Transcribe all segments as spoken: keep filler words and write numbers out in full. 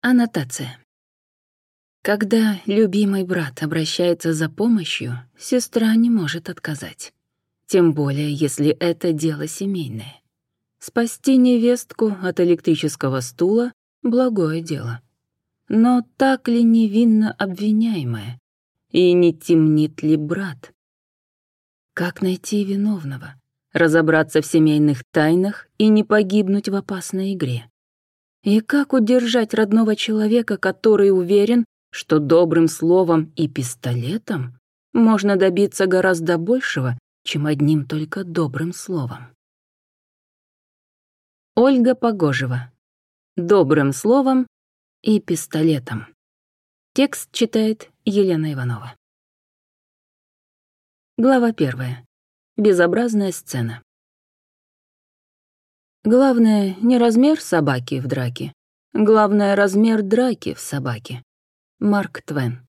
Аннотация. Когда любимый брат обращается за помощью, сестра не может отказать. Тем более, если это дело семейное. Спасти невестку от электрического стула — благое дело. Но так ли невинно обвиняемая? И не темнит ли брат? Как найти виновного? Разобраться в семейных тайнах и не погибнуть в опасной игре? И как удержать родного человека, который уверен, что добрым словом и пистолетом можно добиться гораздо большего, чем одним только добрым словом? Ольга Погожева. Добрым словом и пистолетом. Текст читает Елена Иванова. Глава первая. Безобразная сцена. Главное не размер собаки в драке. Главное размер драки в собаке. Марк Твен.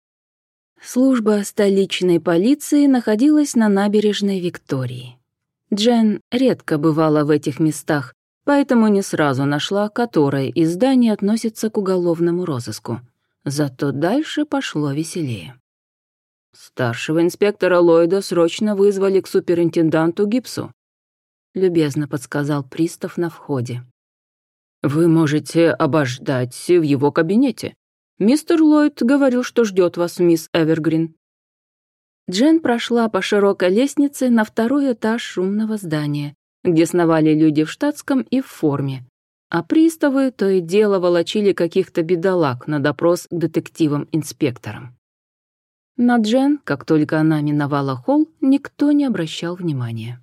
Служба столичной полиции находилась на набережной Виктории. Джен редко бывала в этих местах, поэтому не сразу нашла, которое из зданий относится к уголовному розыску. Зато дальше пошло веселее. «Старшего инспектора Ллойда срочно вызвали к суперинтенданту Гибсу», — любезно подсказал пристав на входе. «Вы можете обождать в его кабинете. Мистер Ллойд говорил, что ждет вас, мисс Эвергрин». Джен прошла по широкой лестнице на второй этаж шумного здания, где сновали люди в штатском и в форме, а приставы то и дело волочили каких-то бедолаг на допрос к детективам-инспекторам. На Джен, как только она миновала холл, никто не обращал внимания.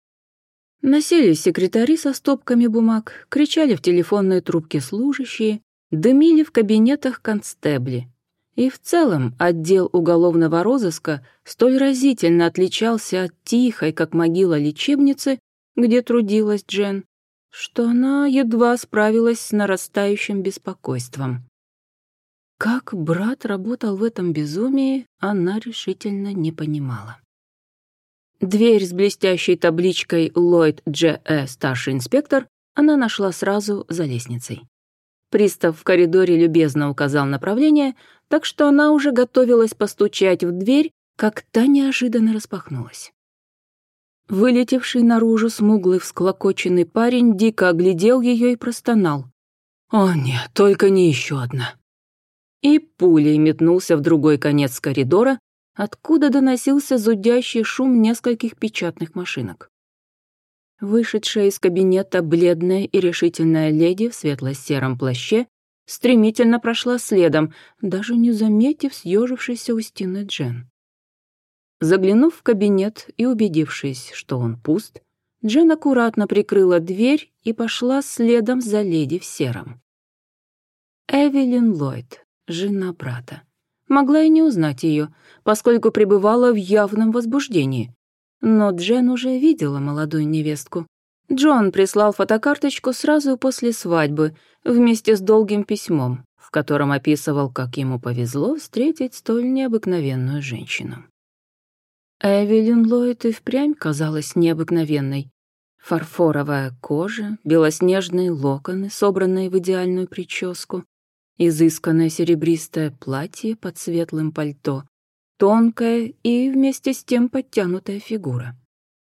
Носились секретари со стопками бумаг, кричали в телефонные трубки служащие, дымили в кабинетах констебли. И в целом отдел уголовного розыска столь разительно отличался от тихой, как могила, лечебницы, где трудилась Джен, что она едва справилась с нарастающим беспокойством. Как брат работал в этом безумии, она решительно не понимала. Дверь с блестящей табличкой «Ллойд Дж. Э. Старший инспектор» она нашла сразу за лестницей. Пристав в коридоре любезно указал направление, так что она уже готовилась постучать в дверь, как та неожиданно распахнулась. Вылетевший наружу смуглый всклокоченный парень дико оглядел ее и простонал. «О нет, только не еще одна!» И пулей метнулся в другой конец коридора, откуда доносился зудящий шум нескольких печатных машинок. Вышедшая из кабинета бледная и решительная леди в светло-сером плаще стремительно прошла следом, даже не заметив съежившейся у стены Джен. Заглянув в кабинет и убедившись, что он пуст, Джен аккуратно прикрыла дверь и пошла следом за леди в сером. Эвелин Ллойд, жена брата. Могла и не узнать ее, поскольку пребывала в явном возбуждении. Но Джен уже видела молодую невестку. Джон прислал фотокарточку сразу после свадьбы, вместе с долгим письмом, в котором описывал, как ему повезло встретить столь необыкновенную женщину. Эвелин Ллойд и впрямь казалась необыкновенной. Фарфоровая кожа, белоснежные локоны, собранные в идеальную прическу, изысканное серебристое платье под светлым пальто, тонкая и вместе с тем подтянутая фигура.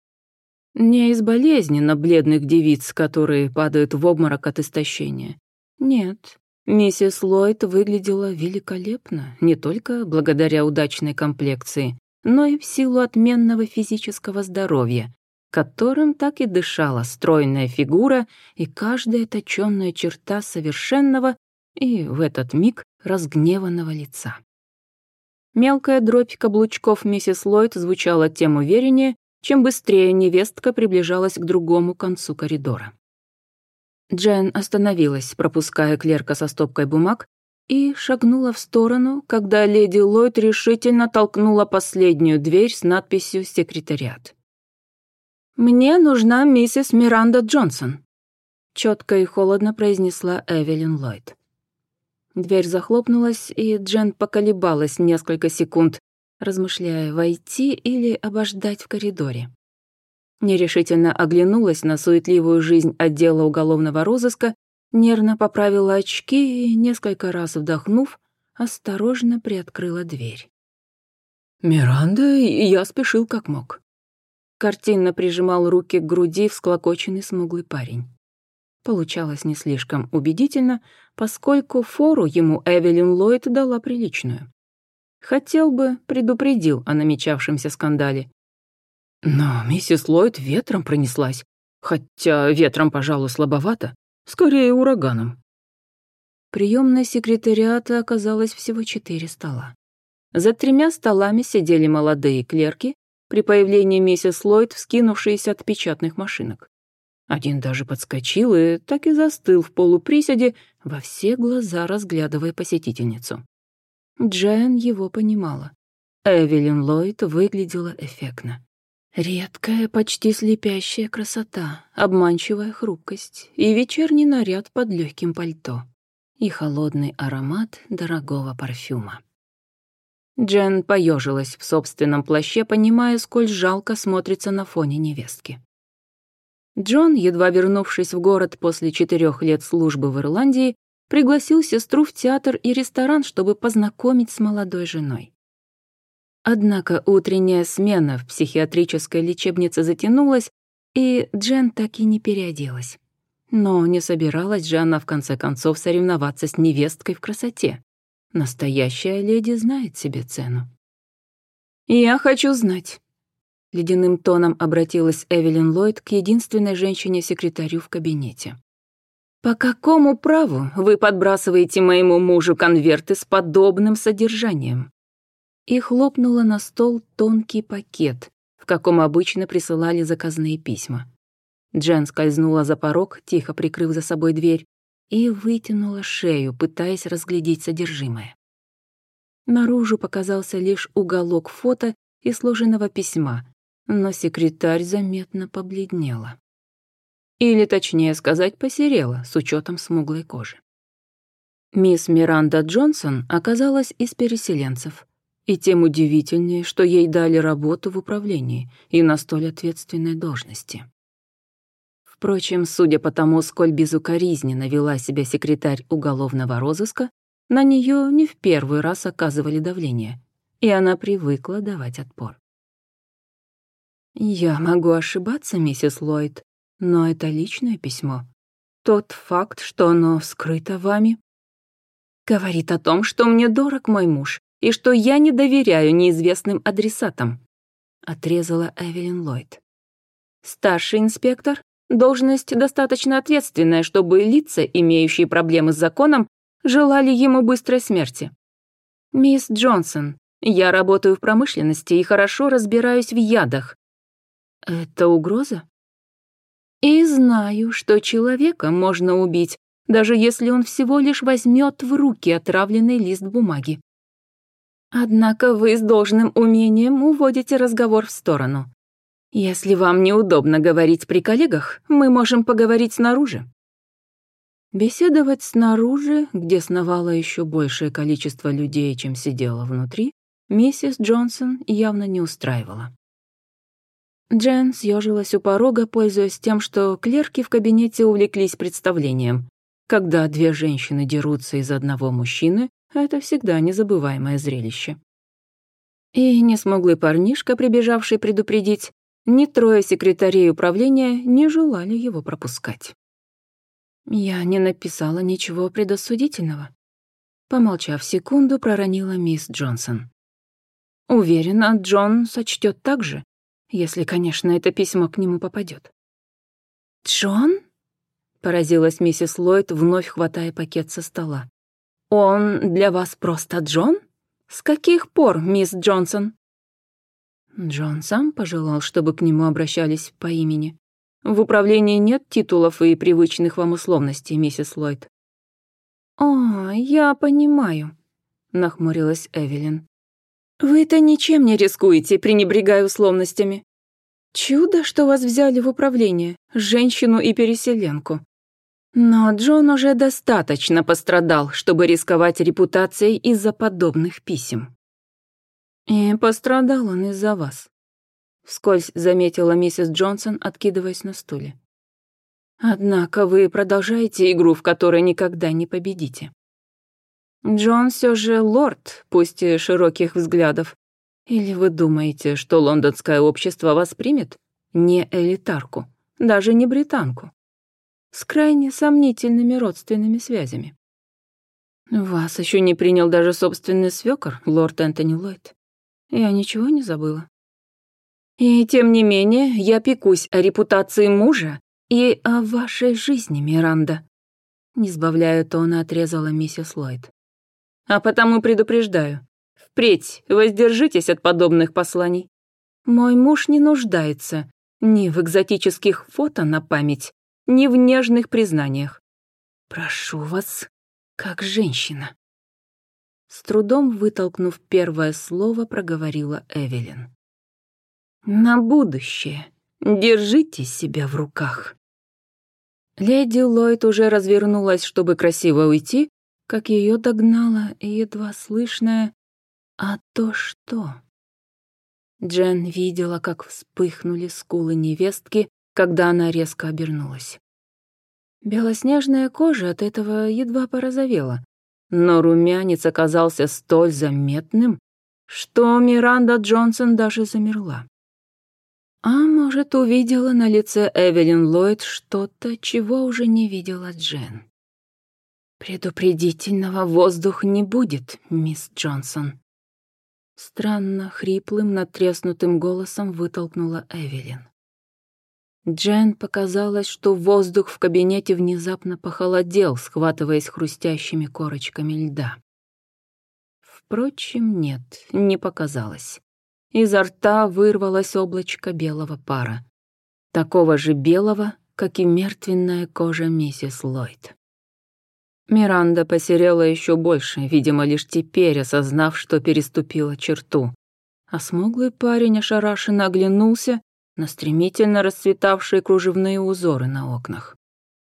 Не из болезненно бледных девиц, которые падают в обморок от истощения. Нет, миссис Ллойд выглядела великолепно, не только благодаря удачной комплекции, но и в силу отменного физического здоровья, которым так и дышала стройная фигура и каждая точённая черта совершенного и в этот миг разгневанного лица. Мелкая дробь каблучков миссис Ллойд звучала тем увереннее, чем быстрее невестка приближалась к другому концу коридора. Джен остановилась, пропуская клерка со стопкой бумаг, и шагнула в сторону, когда леди Ллойд решительно толкнула последнюю дверь с надписью «Секретариат». «Мне нужна миссис Миранда Джонсон», — четко и холодно произнесла Эвелин Ллойд. Дверь захлопнулась, и Джен поколебалась несколько секунд, размышляя, войти или обождать в коридоре. Нерешительно оглянулась на суетливую жизнь отдела уголовного розыска, нервно поправила очки и, несколько раз вдохнув, осторожно приоткрыла дверь. «Миранда, я спешил как мог». Картинно прижимал руки к груди всклокоченный смуглый парень. Получалось не слишком убедительно, поскольку фору ему Эвелин Ллойд дала приличную. Хотел бы, предупредил о намечавшемся скандале. Но миссис Ллойд ветром пронеслась, хотя ветром, пожалуй, слабовато, скорее ураганом. Приемной секретариата оказалось всего четыре стола. За тремя столами сидели молодые клерки, при появлении миссис Ллойд вскинувшиеся от печатных машинок. Один даже подскочил и так и застыл в полуприседе, во все глаза разглядывая посетительницу. Джен его понимала. Эвелин Ллойд выглядела эффектно. Редкая, почти слепящая красота, обманчивая хрупкость и вечерний наряд под легким пальто, и холодный аромат дорогого парфюма. Джен поежилась в собственном плаще, понимая, сколь жалко смотрится на фоне невестки. Джон, едва вернувшись в город после четырех лет службы в Ирландии, пригласил сестру в театр и ресторан, чтобы познакомить с молодой женой. Однако утренняя смена в психиатрической лечебнице затянулась, и Джен так и не переоделась. Но не собиралась же она в конце концов соревноваться с невесткой в красоте. Настоящая леди знает себе цену. «Я хочу знать», — ледяным тоном обратилась Эвелин Ллойд к единственной женщине-секретарю в кабинете. «По какому праву вы подбрасываете моему мужу конверты с подобным содержанием?» И хлопнула на стол тонкий пакет, в каком обычно присылали заказные письма. Джен скользнула за порог, тихо прикрыв за собой дверь, и вытянула шею, пытаясь разглядеть содержимое. Наружу показался лишь уголок фото и сложенного письма, но секретарь заметно побледнела. Или, точнее сказать, посерела, с учетом смуглой кожи. Мисс Миранда Джонсон оказалась из переселенцев, и тем удивительнее, что ей дали работу в управлении и на столь ответственной должности. Впрочем, судя по тому, сколь безукоризненно вела себя секретарь уголовного розыска, на нее не в первый раз оказывали давление, и она привыкла давать отпор. «Я могу ошибаться, миссис Ллойд, но это личное письмо. Тот факт, что оно вскрыто вами, говорит о том, что мне дорог мой муж и что я не доверяю неизвестным адресатам», — отрезала Эвелин Ллойд. «Старший инспектор — должность достаточно ответственная, чтобы лица, имеющие проблемы с законом, желали ему быстрой смерти. Мисс Джонсон, я работаю в промышленности и хорошо разбираюсь в ядах. Это угроза? И знаю, что человека можно убить, даже если он всего лишь возьмет в руки отравленный лист бумаги. Однако вы с должным умением уводите разговор в сторону. Если вам неудобно говорить при коллегах, мы можем поговорить снаружи». Беседовать снаружи, где сновало еще большее количество людей, чем сидело внутри, миссис Джонсон явно не устраивала. Джен съежилась у порога, пользуясь тем, что клерки в кабинете увлеклись представлением. Когда две женщины дерутся из одного мужчины, это всегда незабываемое зрелище. И несмуглый парнишка, прибежавший предупредить, ни трое секретарей управления не желали его пропускать. «Я не написала ничего предосудительного», — помолчав секунду, проронила мисс Джонсон. «Уверена, Джон сочтет так же, если, конечно, это письмо к нему попадет». «Джон?» — поразилась миссис Ллойд, вновь хватая пакет со стола. «Он для вас просто Джон? С каких пор, мисс Джонсон?» Джон сам пожелал, чтобы к нему обращались по имени. В управлении нет титулов и привычных вам условностей, миссис Ллойд. «О, я понимаю», — нахмурилась Эвелин. «Вы-то ничем не рискуете, пренебрегая условностями. Чудо, что вас взяли в управление, женщину и переселенку. Но Джон уже достаточно пострадал, чтобы рисковать репутацией из-за подобных писем». «И пострадал он из-за вас», — вскользь заметила миссис Джонсон, откидываясь на стуле. Однако вы продолжаете игру, в которой никогда не победите. Джон все же лорд, пусть и широких взглядов. Или вы думаете, что лондонское общество воспримет не элитарку, даже не британку, с крайне сомнительными родственными связями? Вас еще не принял даже собственный свекор, лорд Энтони Ллойд. Я ничего не забыла. И тем не менее, я пекусь о репутации мужа и о вашей жизни, Миранда. Не сбавляя тона, отрезала миссис Ллойд. А потому предупреждаю, впредь воздержитесь от подобных посланий. Мой муж не нуждается ни в экзотических фото на память, ни в нежных признаниях. Прошу вас, как женщина. С трудом вытолкнув первое слово, проговорила Эвелин. На будущее держите себя в руках. Леди Ллойд уже развернулась, чтобы красиво уйти, как ее догнала едва слышное «А то что?». Джен видела, как вспыхнули скулы невестки, когда она резко обернулась. Белоснежная кожа от этого едва порозовела, но румянец оказался столь заметным, что Миранда Джонсон даже замерла. А может, увидела на лице Эвелин Ллойд что-то, чего уже не видела Джен. «Предупредительного воздух не будет, мисс Джонсон», — странно хриплым, надтреснутым голосом вытолкнула Эвелин. Джен показалось, что воздух в кабинете внезапно похолодел, схватываясь хрустящими корочками льда. Впрочем, нет, не показалось. Изо рта вырвалось облачко белого пара, такого же белого, как и мертвенная кожа миссис Ллойд. Миранда посерела еще больше, видимо, лишь теперь осознав, что переступила черту, а смуглый парень ошарашенно оглянулся на стремительно расцветавшие кружевные узоры на окнах.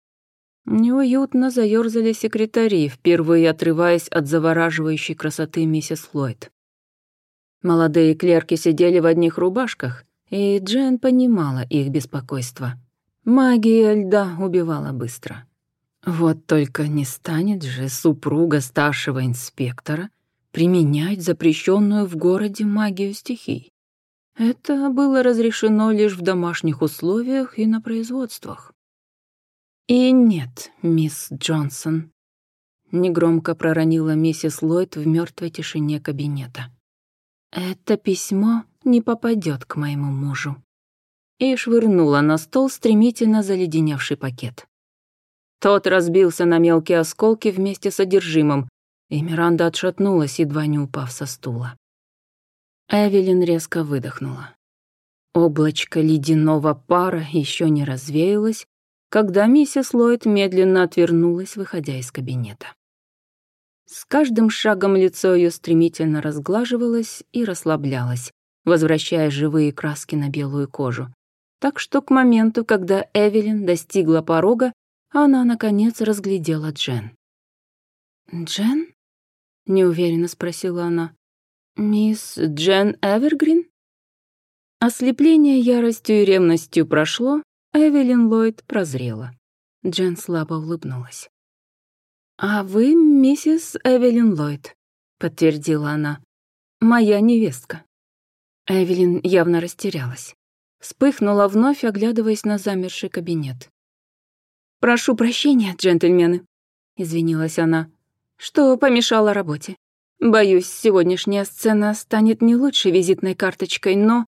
Неуютно заёрзали секретари, впервые отрываясь от завораживающей красоты миссис Ллойд. Молодые клерки сидели в одних рубашках, и Джен понимала их беспокойство. Магия льда убивала быстро. Вот только не станет же супруга старшего инспектора применять запрещенную в городе магию стихий. Это было разрешено лишь в домашних условиях и на производствах. «И нет, мисс Джонсон», — негромко проронила миссис Ллойд в мертвой тишине кабинета. «Это письмо не попадет к моему мужу». И швырнула на стол стремительно заледеневший пакет. Тот разбился на мелкие осколки вместе с содержимым, и Миранда отшатнулась, едва не упав со стула. Эвелин резко выдохнула. Облачко ледяного пара еще не развеялось, когда миссис Ллойд медленно отвернулась, выходя из кабинета. С каждым шагом лицо ее стремительно разглаживалось и расслаблялось, возвращая живые краски на белую кожу. Так что к моменту, когда Эвелин достигла порога, она, наконец, разглядела Джен. «Джен?» — неуверенно спросила она. «Мисс Джен Эвергрин?» Ослепление яростью и ревностью прошло, Эвелин Ллойд прозрела. Джен слабо улыбнулась. «А вы миссис Эвелин Ллойд», — подтвердила она. «Моя невестка». Эвелин явно растерялась. Вспыхнула вновь, оглядываясь на замерший кабинет. «Прошу прощения, джентльмены», — извинилась она, — «что помешало работе. Боюсь, сегодняшняя сцена станет не лучшей визитной карточкой, но...»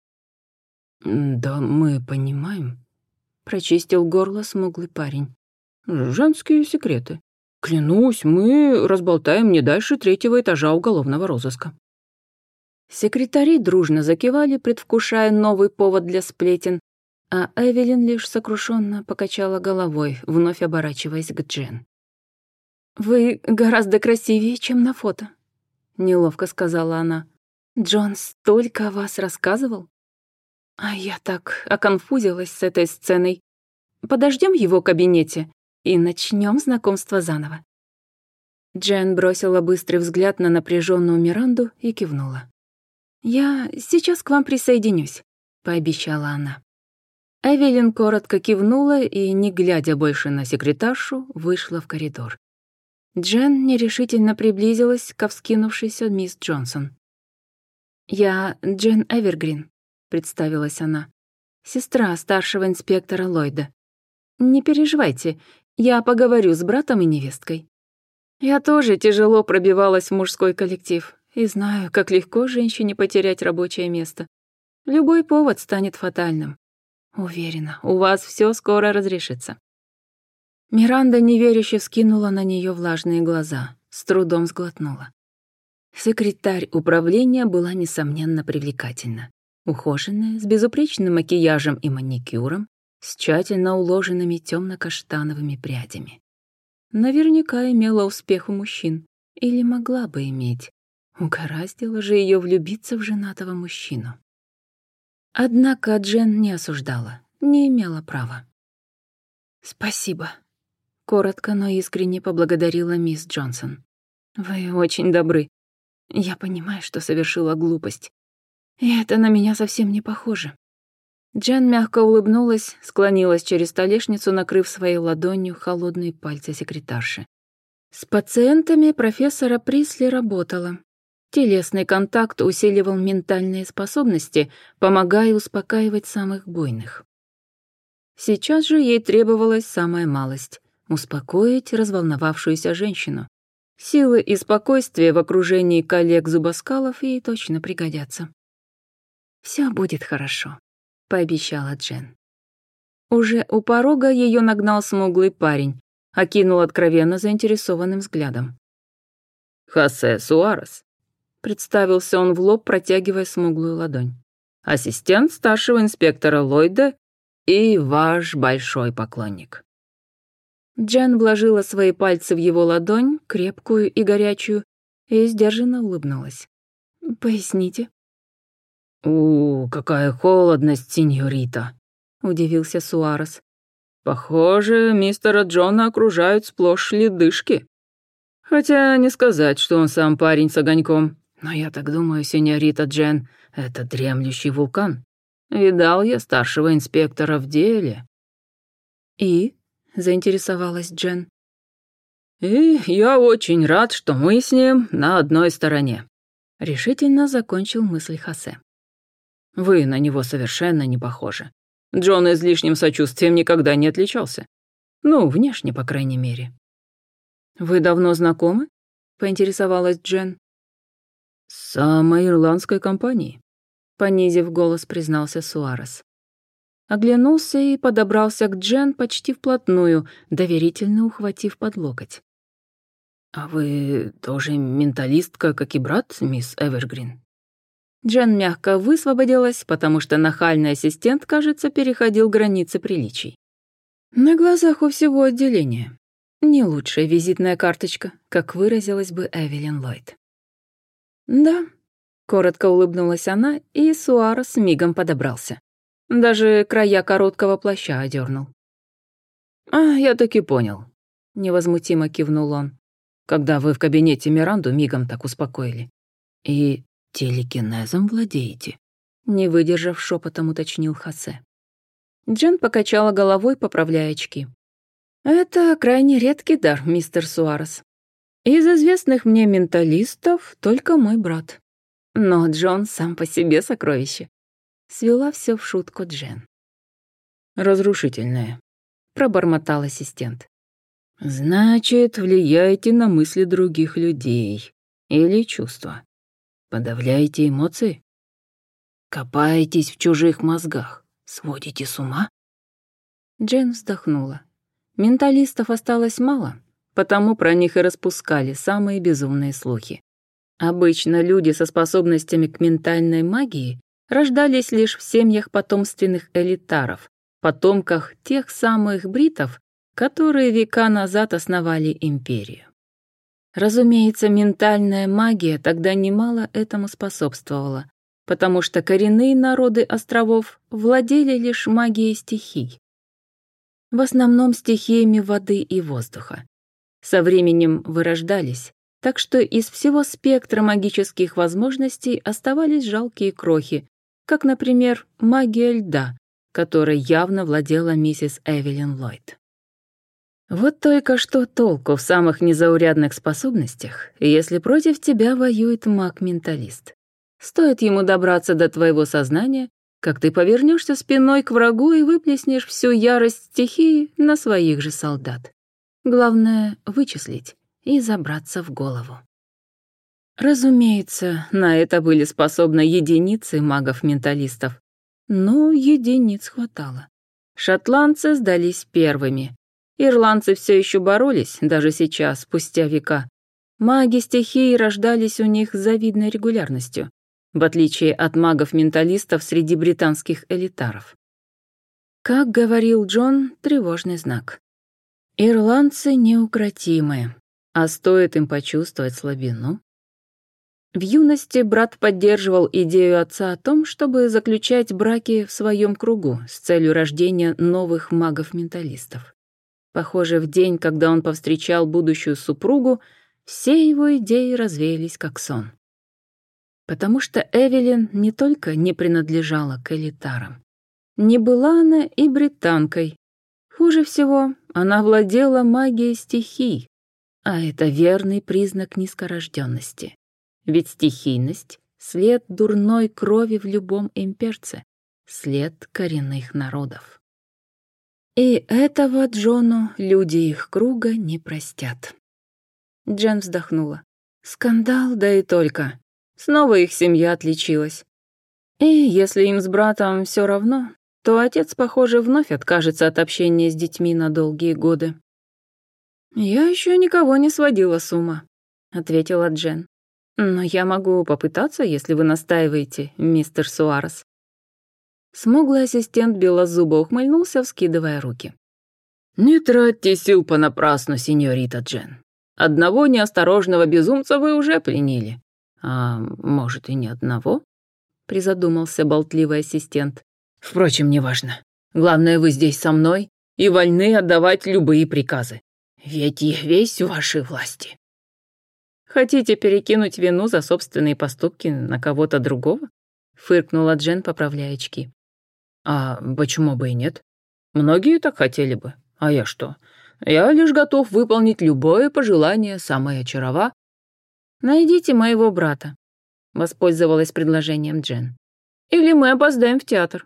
«Да мы понимаем», — прочистил горло смуглый парень. «Женские секреты. Клянусь, мы разболтаем не дальше третьего этажа уголовного розыска». Секретари дружно закивали, предвкушая новый повод для сплетен, а Эвелин лишь сокрушенно покачала головой, вновь оборачиваясь к Джен. «Вы гораздо красивее, чем на фото», — неловко сказала она. «Джон столько о вас рассказывал. А я так оконфузилась с этой сценой. Подождем его в кабинете и начнем знакомство заново». Джен бросила быстрый взгляд на напряженную Миранду и кивнула. «Я сейчас к вам присоединюсь», — пообещала она. Эвелин коротко кивнула и, не глядя больше на секретаршу, вышла в коридор. Джен нерешительно приблизилась ко вскинувшейся мисс Джонсон. «Я Джен Эвергрин», — представилась она, «сестра старшего инспектора Ллойда. Не переживайте, я поговорю с братом и невесткой. Я тоже тяжело пробивалась в мужской коллектив и знаю, как легко женщине потерять рабочее место. Любой повод станет фатальным. Уверена, у вас все скоро разрешится». Миранда неверяще вскинула на нее влажные глаза, с трудом сглотнула. Секретарь управления была, несомненно, привлекательна. Ухоженная, с безупречным макияжем и маникюром, с тщательно уложенными темно-каштановыми прядями. Наверняка имела успех у мужчин. Или могла бы иметь. Угораздило же ее влюбиться в женатого мужчину. Однако Джен не осуждала, не имела права. «Спасибо», — коротко, но искренне поблагодарила мисс Джонсон. «Вы очень добры. Я понимаю, что совершила глупость. И это на меня совсем не похоже». Джен мягко улыбнулась, склонилась через столешницу, накрыв своей ладонью холодные пальцы секретарши. С пациентами профессора Присли работала. Телесный контакт усиливал ментальные способности, помогая успокаивать самых буйных. Сейчас же ей требовалась самая малость — успокоить разволновавшуюся женщину. Силы и спокойствие в окружении коллег-зубоскалов ей точно пригодятся. «Всё будет хорошо», — пообещала Джен. Уже у порога ее нагнал смуглый парень, окинул откровенно заинтересованным взглядом. «Хосе Суарес», — представился он в лоб, протягивая смуглую ладонь. «ассистент старшего инспектора Ллойда и ваш большой поклонник». Джен вложила свои пальцы в его ладонь, крепкую и горячую, и сдержанно улыбнулась. «Поясните». «У, какая холодность, сеньорита», — удивился Суарес. «Похоже, мистера Джона окружают сплошь ледышки. Хотя не сказать, что он сам парень с огоньком, но я так думаю, сеньорита Джен, это дремлющий вулкан. Видал я старшего инспектора в деле». «И?» — заинтересовалась Джен. «И я очень рад, что мы с ним на одной стороне», — решительно закончил мысль Хосе. «Вы на него совершенно не похожи. Джон излишним сочувствием никогда не отличался. Ну, внешне, по крайней мере». «Вы давно знакомы?» — поинтересовалась Джен. «С самой ирландской компанией», — понизив голос, признался Суарес. Оглянулся и подобрался к Джен почти вплотную, доверительно ухватив под локоть. «А вы тоже менталистка, как и брат, мисс Эвергрин?» Джен мягко высвободилась, потому что нахальный ассистент, кажется, переходил границы приличий. На глазах у всего отделения. Не лучшая визитная карточка, как выразилась бы Эвелин Ллойд. «Да», — коротко улыбнулась она, и Суарес мигом подобрался. Даже края короткого плаща одернул. «А, я таки понял», — невозмутимо кивнул он. «Когда вы в кабинете Миранду мигом так успокоили. И телекинезом владеете?» Не выдержав, шепотом уточнил Хосе. Джен покачала головой, поправляя очки. «Это крайне редкий дар, мистер Суарес. Из известных мне менталистов только мой брат. Но Джон сам по себе сокровище». Свела все в шутку Джен. «Разрушительное», — пробормотал ассистент. «Значит, влияете на мысли других людей или чувства. Подавляете эмоции? Копаетесь в чужих мозгах, сводите с ума?» Джен вздохнула. Менталистов осталось мало, потому про них и распускали самые безумные слухи. Обычно люди со способностями к ментальной магии рождались лишь в семьях потомственных элитаров, потомках тех самых бритов, которые века назад основали империю. Разумеется, ментальная магия тогда немало этому способствовала, потому что коренные народы островов владели лишь магией стихий. В основном стихиями воды и воздуха. Со временем вырождались, так что из всего спектра магических возможностей оставались жалкие крохи, как, например, магия льда, которой явно владела миссис Эвелин Ллойд. Вот только что толку в самых незаурядных способностях, если против тебя воюет маг-менталист. Стоит ему добраться до твоего сознания, как ты повернешься спиной к врагу и выплеснешь всю ярость стихии на своих же солдат. Главное — вычислить и забраться в голову. Разумеется, на это были способны единицы магов-менталистов, но единиц хватало. Шотландцы сдались первыми. Ирландцы все еще боролись, даже сейчас, спустя века. Маги стихии рождались у них с завидной регулярностью, в отличие от магов-менталистов среди британских элитаров. Как говорил Джон, тревожный знак. Ирландцы неукротимые, а стоит им почувствовать слабину. В юности брат поддерживал идею отца о том, чтобы заключать браки в своем кругу с целью рождения новых магов-менталистов. Похоже, в день, когда он повстречал будущую супругу, все его идеи развеялись как сон. Потому что Эвелин не только не принадлежала к элитарам. Не была она и британкой. Хуже всего, она владела магией стихий, а это верный признак низкорожденности. Ведь стихийность — след дурной крови в любом имперце, след коренных народов. И этого Джону люди их круга не простят. Джен вздохнула. Скандал, да и только. Снова их семья отличилась. И если им с братом все равно, то отец, похоже, вновь откажется от общения с детьми на долгие годы. «Я еще никого не сводила с ума», — ответила Джен. «Но я могу попытаться, если вы настаиваете, мистер Суарес». Смуглый ассистент белозубо ухмыльнулся, вскидывая руки. «Не тратьте сил понапрасну, сеньорита Джен. Одного неосторожного безумца вы уже пленили. А может, и не одного?» — призадумался болтливый ассистент. «Впрочем, неважно. Главное, вы здесь со мной и вольны отдавать любые приказы. Ведь я весь в вашей власти». «Хотите перекинуть вину за собственные поступки на кого-то другого?» — фыркнула Джен, поправляя очки. «А почему бы и нет? Многие так хотели бы. А я что? Я лишь готов выполнить любое пожелание самой очарова». «Найдите моего брата», — воспользовалась предложением Джен. «Или мы опоздаем в театр».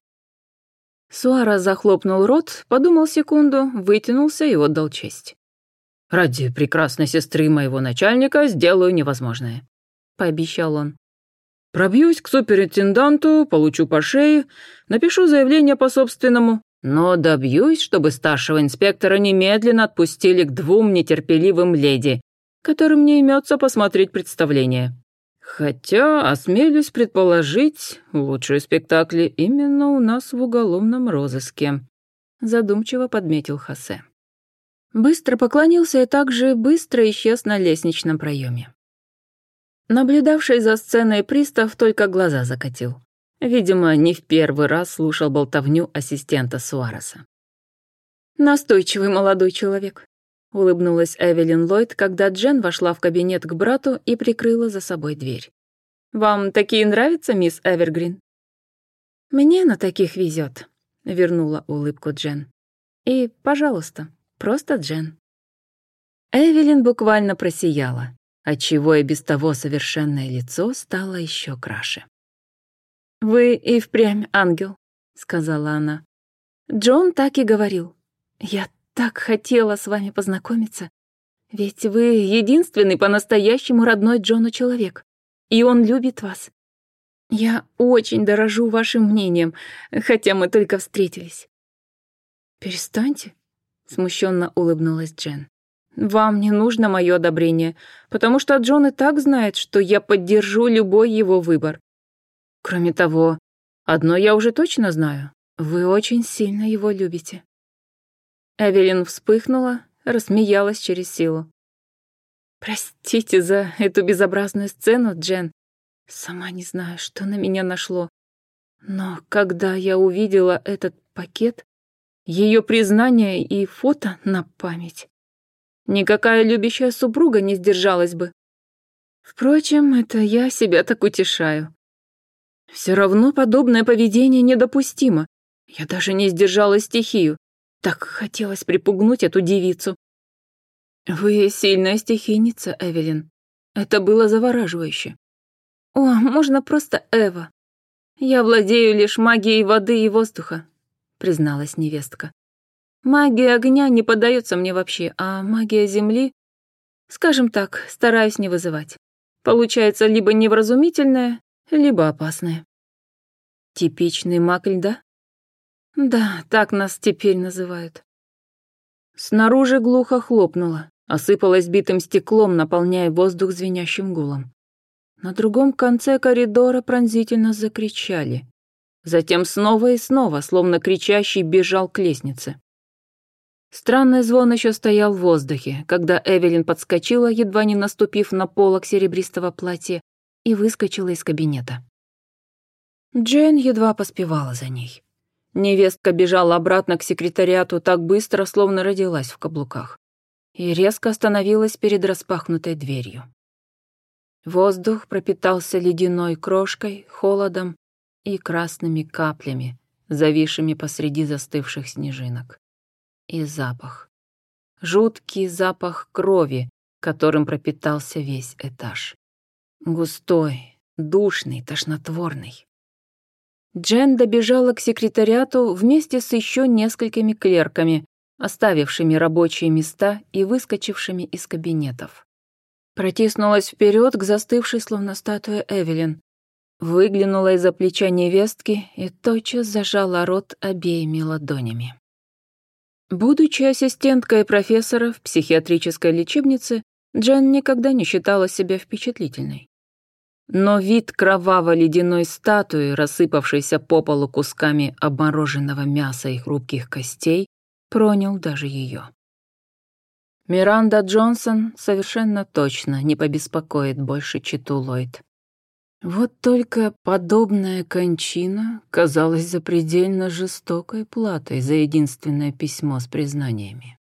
Суарес захлопнул рот, подумал секунду, вытянулся и отдал честь. «Ради прекрасной сестры моего начальника сделаю невозможное», — пообещал он. «Пробьюсь к суперинтенданту, получу по шее, напишу заявление по собственному, но добьюсь, чтобы старшего инспектора немедленно отпустили к двум нетерпеливым леди, которым не имется посмотреть представление. Хотя, осмелюсь предположить, лучшие спектакли именно у нас в уголовном розыске», — задумчиво подметил Хосе. Быстро поклонился и также быстро исчез на лестничном проеме. Наблюдавший за сценой пристав только глаза закатил. Видимо, не в первый раз слушал болтовню ассистента Суареса. «Настойчивый молодой человек», — улыбнулась Эвелин Ллойд, когда Джен вошла в кабинет к брату и прикрыла за собой дверь. «Вам такие нравятся, мисс Эвергрин?» «Мне на таких везет», — вернула улыбку Джен. «И, пожалуйста, просто Джен». Эвелин буквально просияла, отчего и без того совершенное лицо стало еще краше. «Вы и впрямь ангел», — сказала она. «Джон так и говорил. Я так хотела с вами познакомиться. Ведь вы единственный по-настоящему родной Джону человек, и он любит вас. Я очень дорожу вашим мнением, хотя мы только встретились». «Перестаньте», — смущенно улыбнулась Джен. «Вам не нужно мое одобрение, потому что Джон и так знает, что я поддержу любой его выбор. Кроме того, одно я уже точно знаю. Вы очень сильно его любите». Эвелин вспыхнула, рассмеялась через силу. «Простите за эту безобразную сцену, Джен. Сама не знаю, что на меня нашло. Но когда я увидела этот пакет, ее признание и фото на память, никакая любящая супруга не сдержалась бы. Впрочем, это я себя так утешаю. Все равно подобное поведение недопустимо. Я даже не сдержала стихию. Так хотелось припугнуть эту девицу. Вы сильная стихийница, Эвелин. Это было завораживающе. О, можно просто Эва. Я владею лишь магией воды и воздуха, призналась невестка. Магия огня не поддается мне вообще, а магия земли, скажем так, стараюсь не вызывать. Получается либо невразумительная, либо опасная. Типичный маг льда? Да, так нас теперь называют. Снаружи глухо хлопнуло, осыпалось битым стеклом, наполняя воздух звенящим гулом. На другом конце коридора пронзительно закричали. Затем снова и снова, словно кричащий, бежал к лестнице. Странный звон еще стоял в воздухе, когда Эвелин подскочила, едва не наступив на полок серебристого платья, и выскочила из кабинета. Джейн едва поспевала за ней. Невестка бежала обратно к секретариату так быстро, словно родилась в каблуках, и резко остановилась перед распахнутой дверью. Воздух пропитался ледяной крошкой, холодом и красными каплями, зависшими посреди застывших снежинок. И запах. Жуткий запах крови, которым пропитался весь этаж. Густой, душный, тошнотворный. Джен добежала к секретариату вместе с еще несколькими клерками, оставившими рабочие места и выскочившими из кабинетов. Протиснулась вперед к застывшей, словно статуя, Эвелин. Выглянула из-за плеча невестки и тотчас зажала рот обеими ладонями. Будучи ассистенткой профессора в психиатрической лечебнице, Джен никогда не считала себя впечатлительной. Но вид кроваво-ледяной статуи, рассыпавшейся по полу кусками обмороженного мяса и хрупких костей, пронял даже ее. Миранда Джонсон совершенно точно не побеспокоит больше читу Ллойд. Вот только подобная кончина казалась запредельно жестокой платой за единственное письмо с признаниями.